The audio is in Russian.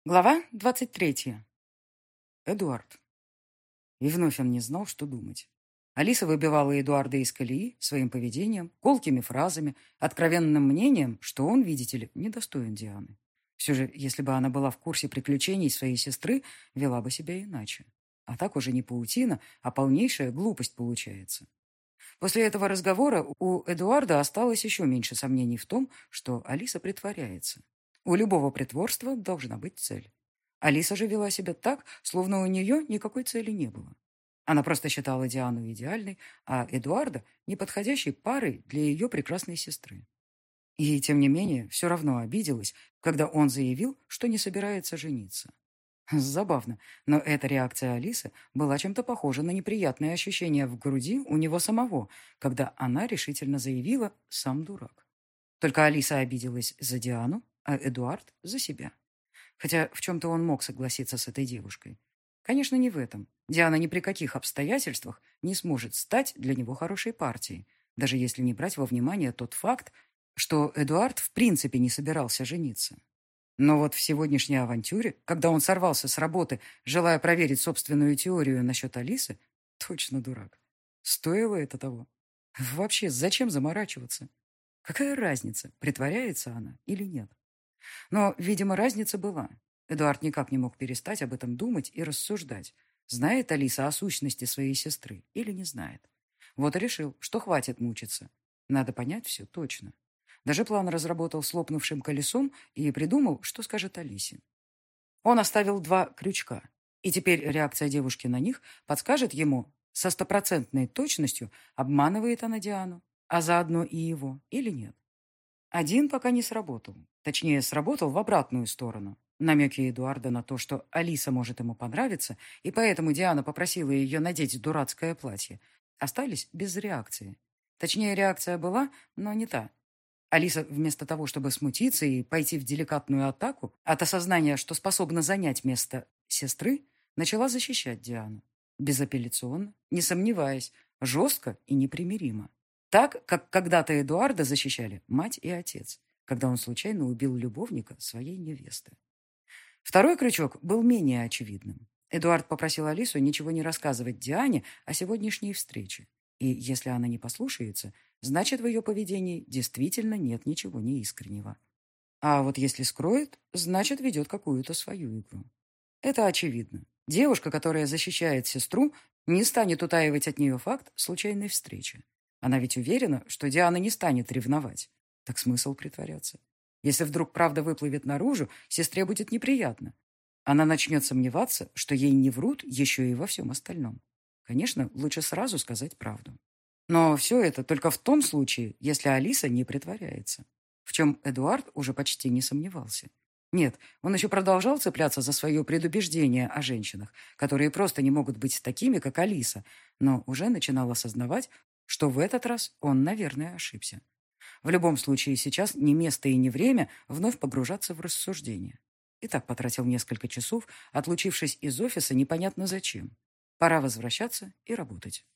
Глава 23. Эдуард. И вновь он не знал, что думать. Алиса выбивала Эдуарда из колеи своим поведением, колкими фразами, откровенным мнением, что он, видите ли, недостоин Дианы. Все же, если бы она была в курсе приключений своей сестры, вела бы себя иначе. А так уже не паутина, а полнейшая глупость получается. После этого разговора у Эдуарда осталось еще меньше сомнений в том, что Алиса притворяется. У любого притворства должна быть цель. Алиса же вела себя так, словно у нее никакой цели не было. Она просто считала Диану идеальной, а Эдуарда неподходящей парой для ее прекрасной сестры. И, тем не менее, все равно обиделась, когда он заявил, что не собирается жениться. Забавно, но эта реакция Алисы была чем-то похожа на неприятное ощущение в груди у него самого, когда она решительно заявила «сам дурак». Только Алиса обиделась за Диану, а Эдуард за себя. Хотя в чем-то он мог согласиться с этой девушкой. Конечно, не в этом. Диана ни при каких обстоятельствах не сможет стать для него хорошей партией, даже если не брать во внимание тот факт, что Эдуард в принципе не собирался жениться. Но вот в сегодняшней авантюре, когда он сорвался с работы, желая проверить собственную теорию насчет Алисы, точно дурак. Стоило это того? Вообще, зачем заморачиваться? Какая разница, притворяется она или нет? Но, видимо, разница была. Эдуард никак не мог перестать об этом думать и рассуждать. Знает Алиса о сущности своей сестры или не знает? Вот и решил, что хватит мучиться. Надо понять все точно. Даже план разработал с лопнувшим колесом и придумал, что скажет Алисе. Он оставил 2 крючка, и теперь реакция девушки на них подскажет ему, со стопроцентной точностью, обманывает она Диану, а заодно и его, или нет. Один пока не сработал. Точнее, сработал в обратную сторону. Намеки Эдуарда на то, что Алиса может ему понравиться, и поэтому Диана попросила ее надеть дурацкое платье, остались без реакции. Точнее, реакция была, но не та. Алиса, вместо того, чтобы смутиться и пойти в деликатную атаку, от осознания, что способна занять место сестры, начала защищать Диану. Безапелляционно, не сомневаясь, жестко и непримиримо. Так, как когда-то Эдуарда защищали мать и отец, когда он случайно убил любовника своей невесты. Второй крючок был менее очевидным. Эдуард попросил Алису ничего не рассказывать Диане о сегодняшней встрече. И если она не послушается, значит, в ее поведении действительно нет ничего неискреннего. А вот если скроет, значит, ведет какую-то свою игру. Это очевидно. Девушка, которая защищает сестру, не станет утаивать от нее факт случайной встречи. Она ведь уверена, что Диана не станет ревновать. Так смысл притворяться? Если вдруг правда выплывет наружу, сестре будет неприятно. Она начнет сомневаться, что ей не врут еще и во всем остальном. Конечно, лучше сразу сказать правду. Но все это только в том случае, если Алиса не притворяется. В чем Эдуард уже почти не сомневался. Нет, он еще продолжал цепляться за свое предубеждение о женщинах, которые просто не могут быть такими, как Алиса, но уже начинал осознавать, что в этот раз он, наверное, ошибся. В любом случае, сейчас не место и не время вновь погружаться в рассуждения. И так потратил несколько часов, отлучившись из офиса непонятно зачем. Пора возвращаться и работать.